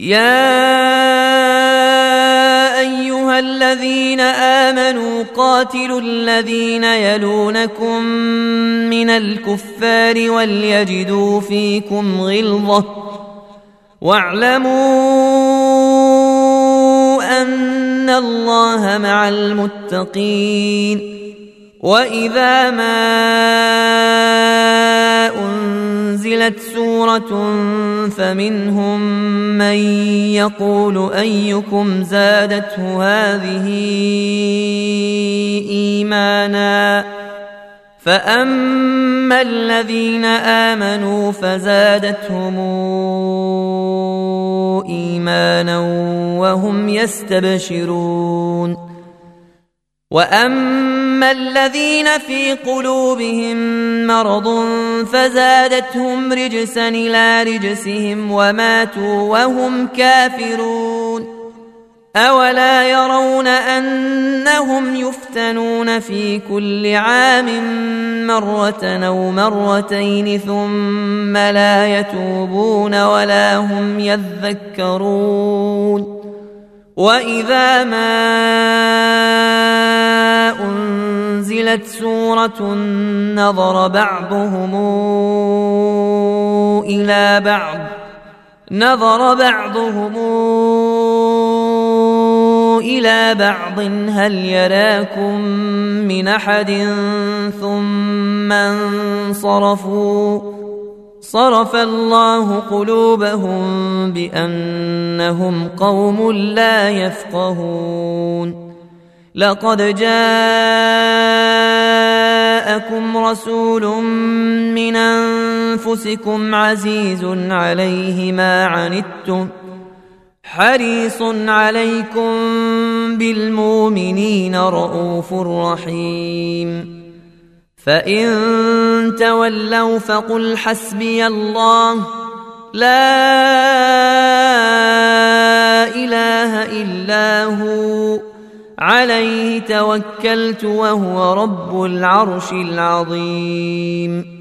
يا أيها الذين آمنوا قاتلوا الذين يلونكم من الكفار وليجدوا فيكم غلظة واعلموا أن الله مع المتقين. وإذا ما أنزلت سورة فمنهم من يقول أيكم زادته هذه إيمانا فأما الذين آمنوا فزادتهم إيمانا وهم يستبشرون. وأما الذين في قلوبهم مرض فزادتهم رجسا إلى رجسهم وماتوا وهم كافرون. أولا يرون أنهم يفتنون في كل عام مرة أو مرتين ثم لا يتوبون ولا هم يذكرون. وإذا ما أنزلت سورة نظر بعضهم إلى بعض هل يراكم من أحد ثم انصرفوا صرف الله قلوبهم بأنهم قوم لا يفقهون. لقد جاءكم رسول من أنفسكم عزيز عليه ما عنتم حريص عليكم بالمؤمنين رءوف رحيم. فإن تولوا فقل حسبي الله لا إله إلا هو عليه توكلت وهو رب العرش العظيم.